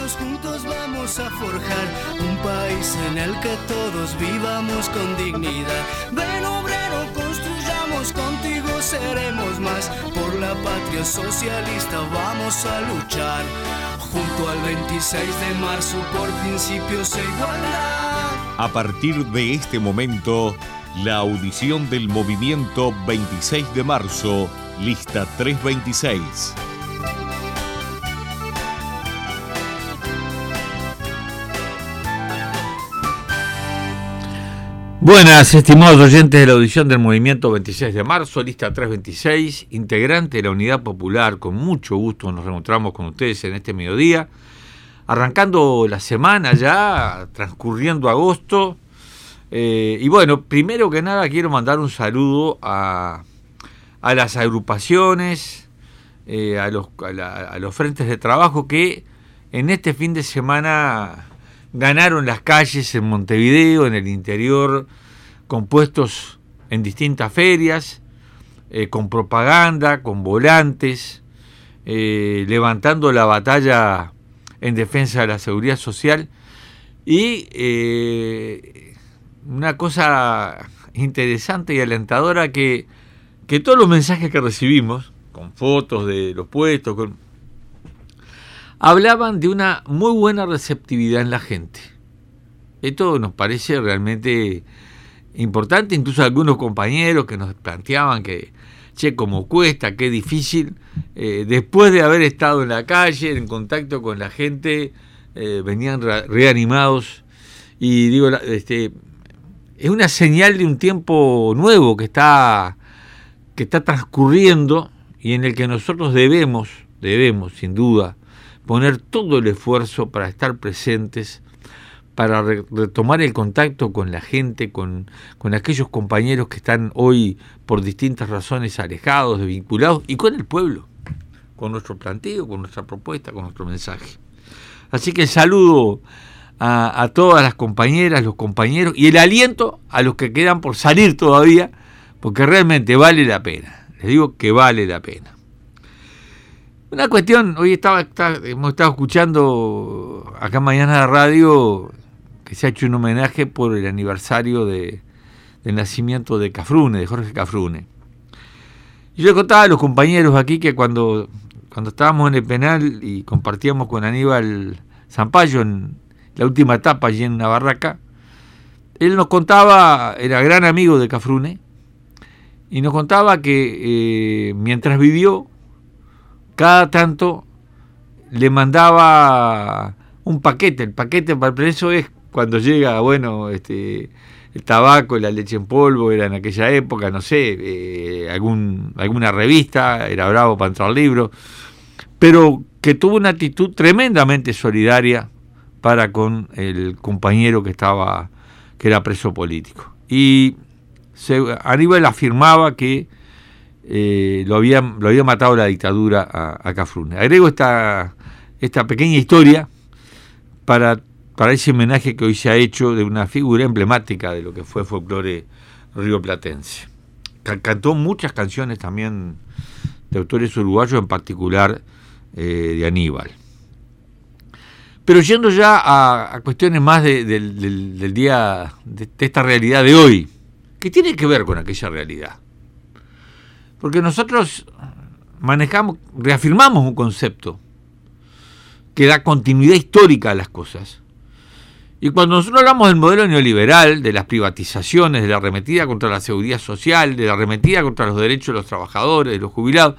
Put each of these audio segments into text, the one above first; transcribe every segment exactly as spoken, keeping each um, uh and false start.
unidos juntos vamos a forjar un país en el que todos vivamos con dignidad. Ven obrero, construyamos, contigo seremos más. Por la patria socialista vamos a luchar, junto al veintiséis de marzo por principios e igualdad. A partir de este momento, la audición del movimiento veintiséis de marzo, lista trescientos veintiséis. Buenas, estimados oyentes de la audición del movimiento veintiséis de marzo, lista trescientos veintiséis, integrante de la Unidad Popular. Con mucho gusto nos reencontramos con ustedes en este mediodía, arrancando la semana ya, transcurriendo agosto. Eh, y bueno, primero que nada quiero mandar un saludo a, a las agrupaciones, eh, a, los, a, la, a los frentes de trabajo que en este fin de semana ganaron las calles en Montevideo, en el interior, con puestos en distintas ferias, eh, con propaganda, con volantes, eh, levantando la batalla en defensa de la seguridad social. Y eh, una cosa interesante y alentadora, que, que todos los mensajes que recibimos, con fotos de los puestos, con hablaban de una muy buena receptividad en la gente. Esto nos parece realmente importante. Incluso algunos compañeros que nos planteaban que, che, cómo cuesta, qué difícil, eh, después de haber estado en la calle, en contacto con la gente, eh, venían re- reanimados. Y digo, este, es una señal de un tiempo nuevo que está, que está transcurriendo y en el que nosotros debemos, debemos, sin duda, poner todo el esfuerzo para estar presentes, para re- retomar el contacto con la gente, con, con aquellos compañeros que están hoy por distintas razones alejados, desvinculados, y con el pueblo, con nuestro planteo, con nuestra propuesta, con nuestro mensaje. Así que el saludo a, a todas las compañeras, los compañeros, y el aliento a los que quedan por salir todavía, porque realmente vale la pena. Les digo que vale la pena. Una cuestión, hoy estaba, está, hemos estado escuchando acá en Mañana de Radio que se ha hecho un homenaje por el aniversario de, del nacimiento de Cafrune, de Jorge Cafrune. Y yo le contaba a los compañeros aquí que cuando, cuando estábamos en el penal y compartíamos con Aníbal Zampayo en la última etapa allí en una barraca, él nos contaba, era gran amigo de Cafrune, y nos contaba que eh, mientras vivió, cada tanto le mandaba un paquete. El paquete para el preso es cuando llega, bueno, este, el tabaco, la leche en polvo, era en aquella época, no sé, eh, algún, alguna revista, era bravo para entrar al libro, pero que tuvo una actitud tremendamente solidaria para con el compañero que estaba, que era preso político. Y se, Aníbal afirmaba que Eh, lo, había, lo había matado la dictadura a, a Cafrune. Agrego esta, esta pequeña historia para, para ese homenaje que hoy se ha hecho de una figura emblemática de lo que fue folclore rioplatense. Cantó muchas canciones también de autores uruguayos, en particular eh, de Aníbal. Pero yendo ya a, a cuestiones más de, de, del, del día, de, de esta realidad de hoy, que tiene que ver con aquella realidad. Porque nosotros manejamos, reafirmamos un concepto que da continuidad histórica a las cosas. Y cuando nosotros hablamos del modelo neoliberal, de las privatizaciones, de la arremetida contra la seguridad social, de la arremetida contra los derechos de los trabajadores, de los jubilados,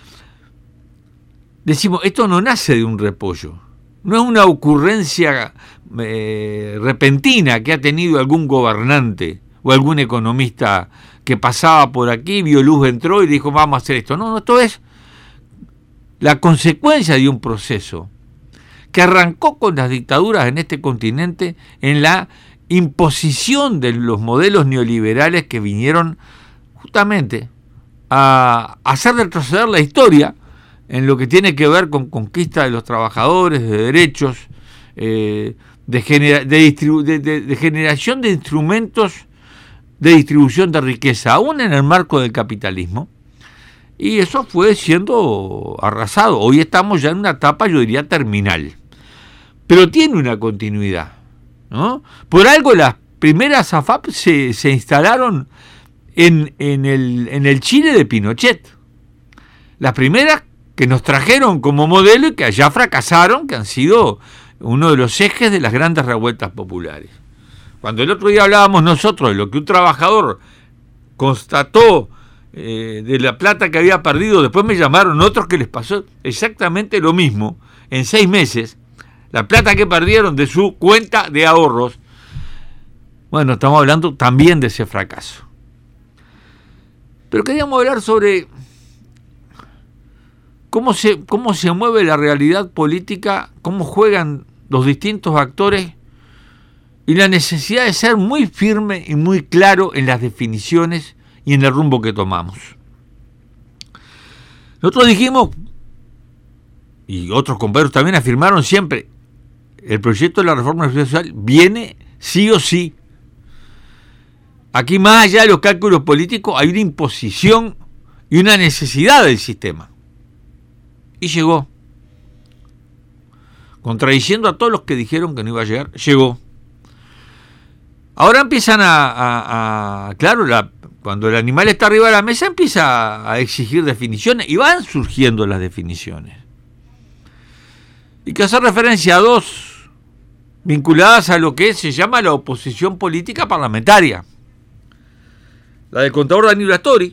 decimos, esto no nace de un repollo. No es una ocurrencia eh, repentina que ha tenido algún gobernante o algún economista que pasaba por aquí, vio luz, entró y dijo, vamos a hacer esto. No, no, esto es la consecuencia de un proceso que arrancó con las dictaduras en este continente, en la imposición de los modelos neoliberales que vinieron justamente a hacer retroceder la historia en lo que tiene que ver con conquista de los trabajadores, de derechos, eh, de, genera- de, distribu- de, de, de generación de instrumentos de distribución de riqueza, aún en el marco del capitalismo, y eso fue siendo arrasado. Hoy estamos ya en una etapa, yo diría, terminal. pero tiene una continuidad, ¿no? Por algo las primeras A F A P se, se instalaron en, en, el, en el Chile de Pinochet. Las primeras que nos trajeron como modelo y que allá fracasaron, que han sido uno de los ejes de las grandes revueltas populares. Cuando el otro día hablábamos nosotros de lo que un trabajador constató eh, de la plata que había perdido, después me llamaron otros que les pasó exactamente lo mismo, en seis meses, la plata que perdieron de su cuenta de ahorros. Bueno, estamos hablando también de ese fracaso. Pero queríamos hablar sobre cómo se, cómo se mueve la realidad política, cómo juegan los distintos actores y la necesidad de ser muy firme y muy claro en las definiciones y en el rumbo que tomamos. Nosotros dijimos, y otros compañeros también afirmaron siempre, el proyecto de la reforma social viene sí o sí. Aquí, más allá de los cálculos políticos, hay una imposición y una necesidad del sistema. Y llegó. Contradiciendo a todos los que dijeron que no iba a llegar, llegó. Ahora empiezan a, a, a claro, la, cuando el animal está arriba de la mesa empieza a exigir definiciones y van surgiendo las definiciones. Y que hacer referencia a dos vinculadas a lo que se llama la oposición política parlamentaria. La del contador Danilo Astori,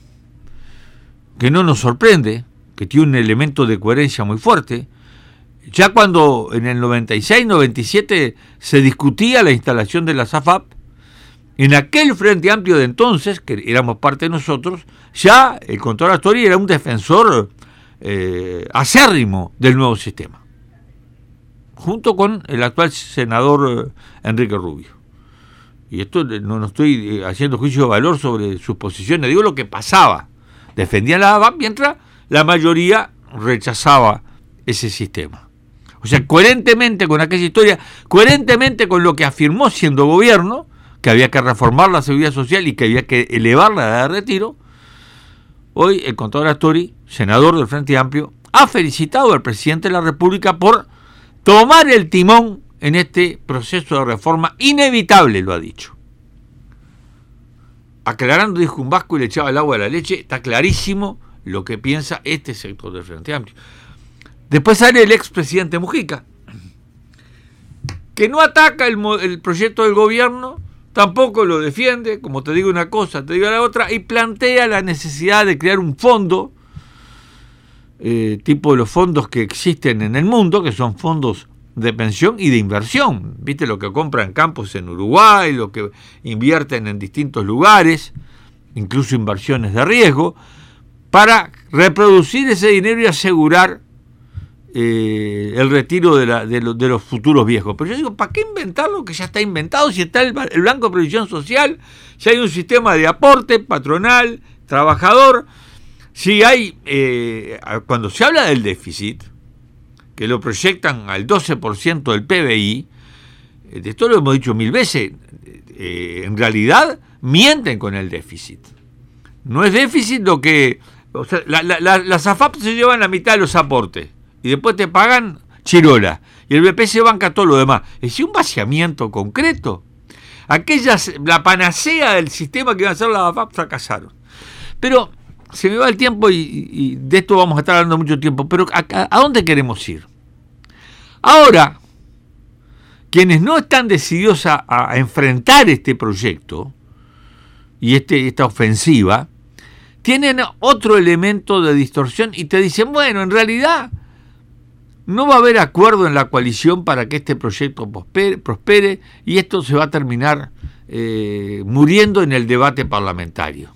que no nos sorprende, que tiene un elemento de coherencia muy fuerte. Ya cuando en el noventa y seis, noventa y siete se discutía la instalación de las A F A P, en aquel Frente Amplio de entonces, que éramos parte de nosotros, ya el contador Astori era un defensor eh, acérrimo del nuevo sistema, junto con el actual senador eh, Enrique Rubio. Y esto no, no estoy haciendo juicio de valor sobre sus posiciones, digo lo que pasaba. Defendían la A F A P mientras la mayoría rechazaba ese sistema. O sea, coherentemente con aquella historia, coherentemente con lo que afirmó siendo gobierno, que había que reformar la seguridad social y que había que elevar la edad de retiro, hoy el contador Astori, senador del Frente Amplio, ha felicitado al presidente de la República por tomar el timón en este proceso de reforma inevitable, lo ha dicho. Aclarando, dijo un vasco y le echaba el agua a la leche, está clarísimo lo que piensa este sector del Frente Amplio. Después sale el expresidente Mujica, que no ataca el, el proyecto del gobierno, tampoco lo defiende, como te digo una cosa, te digo la otra, y plantea la necesidad de crear un fondo, eh, tipo de los fondos que existen en el mundo, que son fondos de pensión y de inversión. ¿Viste lo que compran campos en Uruguay, lo que invierten en distintos lugares, incluso inversiones de riesgo, para reproducir ese dinero y asegurar eh, el retiro de, la, de, lo, de los futuros viejos? Pero yo digo, ¿para qué inventar lo que ya está inventado? Si está el, el Banco de Previsión Social, si hay un sistema de aporte patronal, trabajador, si hay, eh, cuando se habla del déficit, que lo proyectan al doce por ciento del P B I, de esto lo hemos dicho mil veces, eh, en realidad mienten con el déficit. No es déficit lo que... O sea, la, la, la, las A F A P se llevan la mitad de los aportes y después te pagan chirola y el B P se banca todo lo demás. Es decir, un vaciamiento concreto. Aquellas, la panacea del sistema que iban a ser las A F A P fracasaron. Pero se me va el tiempo y, y de esto vamos a estar hablando mucho tiempo. Pero ¿a, a, ¿a dónde queremos ir? Ahora, quienes no están decididos a, a enfrentar este proyecto y este, esta ofensiva, tienen otro elemento de distorsión y te dicen, bueno, en realidad no va a haber acuerdo en la coalición para que este proyecto prospere, prospere y esto se va a terminar eh, muriendo en el debate parlamentario.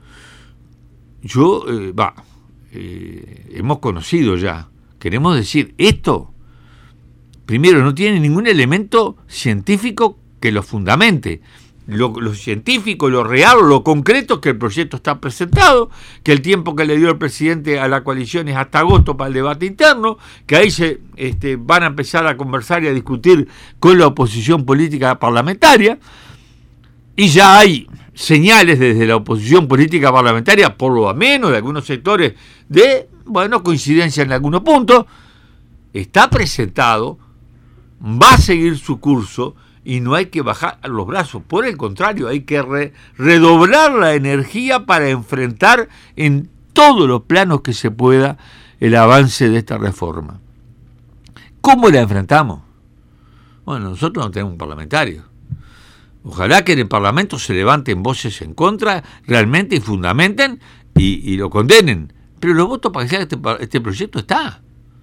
Yo, eh, va, eh, hemos conocido ya, queremos decir, esto, primero, no tiene ningún elemento científico que lo fundamente. Lo, lo científico, lo real, lo concreto es que el proyecto está presentado, que el tiempo que le dio el presidente a la coalición es hasta agosto para el debate interno, que ahí se este, van a empezar a conversar y a discutir con la oposición política parlamentaria, y ya hay señales desde la oposición política parlamentaria, por lo menos de algunos sectores, de, bueno, coincidencia en algunos puntos. Está presentado va a seguir su curso y no hay que bajar los brazos. Por el contrario, hay que re- redoblar la energía para enfrentar en todos los planos que se pueda el avance de esta reforma. ¿Cómo la enfrentamos? Bueno, nosotros no tenemos un parlamentario. Ojalá que en el Parlamento se levanten voces en contra realmente y fundamenten y, y lo condenen. Pero los votos para que sea este, este proyecto está.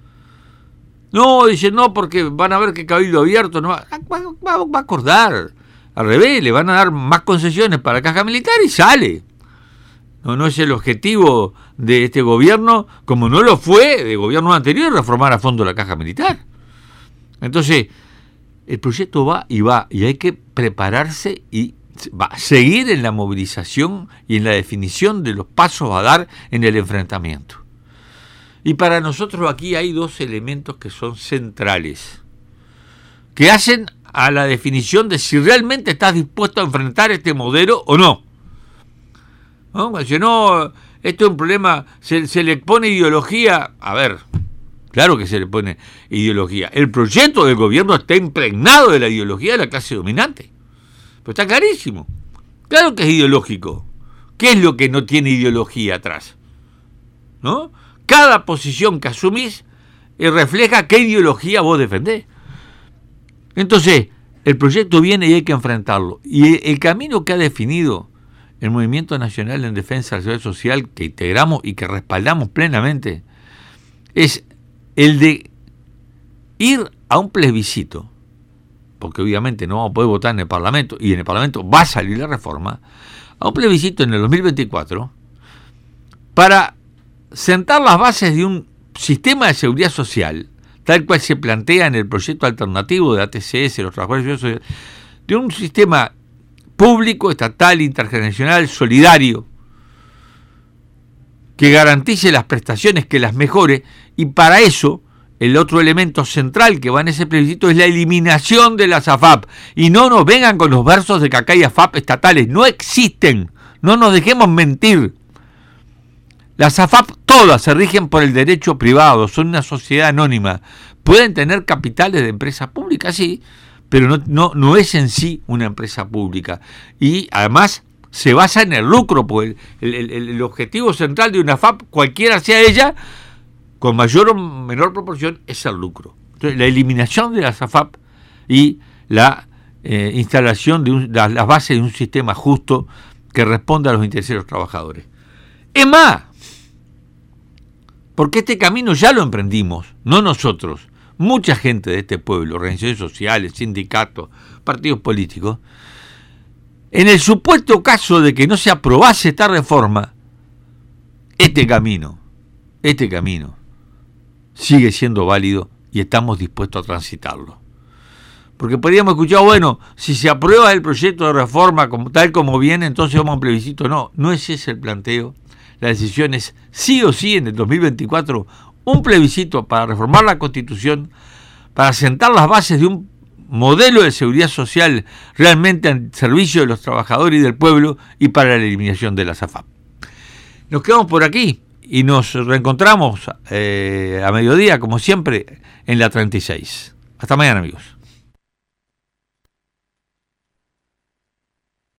No, dicen no, porque van a ver que Cabildo Abierto no va, va, va, va a acordar. Al revés, le van a dar más concesiones para la caja militar y sale. No, no es el objetivo de este gobierno, como no lo fue de gobiernos anteriores, reformar a fondo la caja militar. Entonces, el proyecto va y va, y hay que prepararse y va a seguir en la movilización y en la definición de los pasos a dar en el enfrentamiento. Y para nosotros aquí hay dos elementos que son centrales, que hacen a la definición de si realmente estás dispuesto a enfrentar este modelo o no. ¿No? Si no, esto es un problema, se, se le pone ideología, a ver, claro que se le pone ideología. El proyecto del gobierno está impregnado de la ideología de la clase dominante, pero está clarísimo. Claro que es ideológico. ¿Qué es lo que no tiene ideología atrás? ¿No? Cada posición que asumís eh, refleja qué ideología vos defendés. Entonces, el proyecto viene y hay que enfrentarlo. Y el, el camino que ha definido el Movimiento Nacional en Defensa de la Seguridad Social, que integramos y que respaldamos plenamente, es el de ir a un plebiscito, porque obviamente no vamos a poder votar en el Parlamento, y en el Parlamento va a salir la reforma, a un plebiscito en el dos mil veinticuatro, para sentar las bases de un sistema de seguridad social, tal cual se plantea en el proyecto alternativo de A T C S, los trabajadores sociales, de un sistema público, estatal, intergeneracional, solidario, que garantice las prestaciones, que las mejore, y para eso el otro elemento central que va en ese plebiscito es la eliminación de las A F A P. Y no nos vengan con los versos de que acá hay A F A P estatales, no existen, no nos dejemos mentir. Las A F A P todas se rigen por el derecho privado, son una sociedad anónima. Pueden tener capitales de empresas públicas, sí, pero no, no, no es en sí una empresa pública. Y además se basa en el lucro, porque el, el, el, el objetivo central de una A F A P, cualquiera sea ella, con mayor o menor proporción, es el lucro. Entonces, la eliminación de las A F A P y la eh, instalación de un, la, las bases de un sistema justo que responda a los intereses de los trabajadores. Es más, porque este camino ya lo emprendimos, no nosotros, mucha gente de este pueblo, organizaciones sociales, sindicatos, partidos políticos. En el supuesto caso de que no se aprobase esta reforma, este camino, este camino sigue siendo válido y estamos dispuestos a transitarlo. Porque podríamos escuchar, bueno, si se aprueba el proyecto de reforma como, tal como viene, entonces vamos a un plebiscito. No, no es ese el planteo. La decisión es sí o sí en el dos mil veinticuatro un plebiscito para reformar la Constitución, para sentar las bases de un modelo de seguridad social realmente al servicio de los trabajadores y del pueblo y para la eliminación de las A F A P. Nos quedamos por aquí y nos reencontramos eh, a mediodía, como siempre, en la treinta y seis. Hasta mañana, amigos.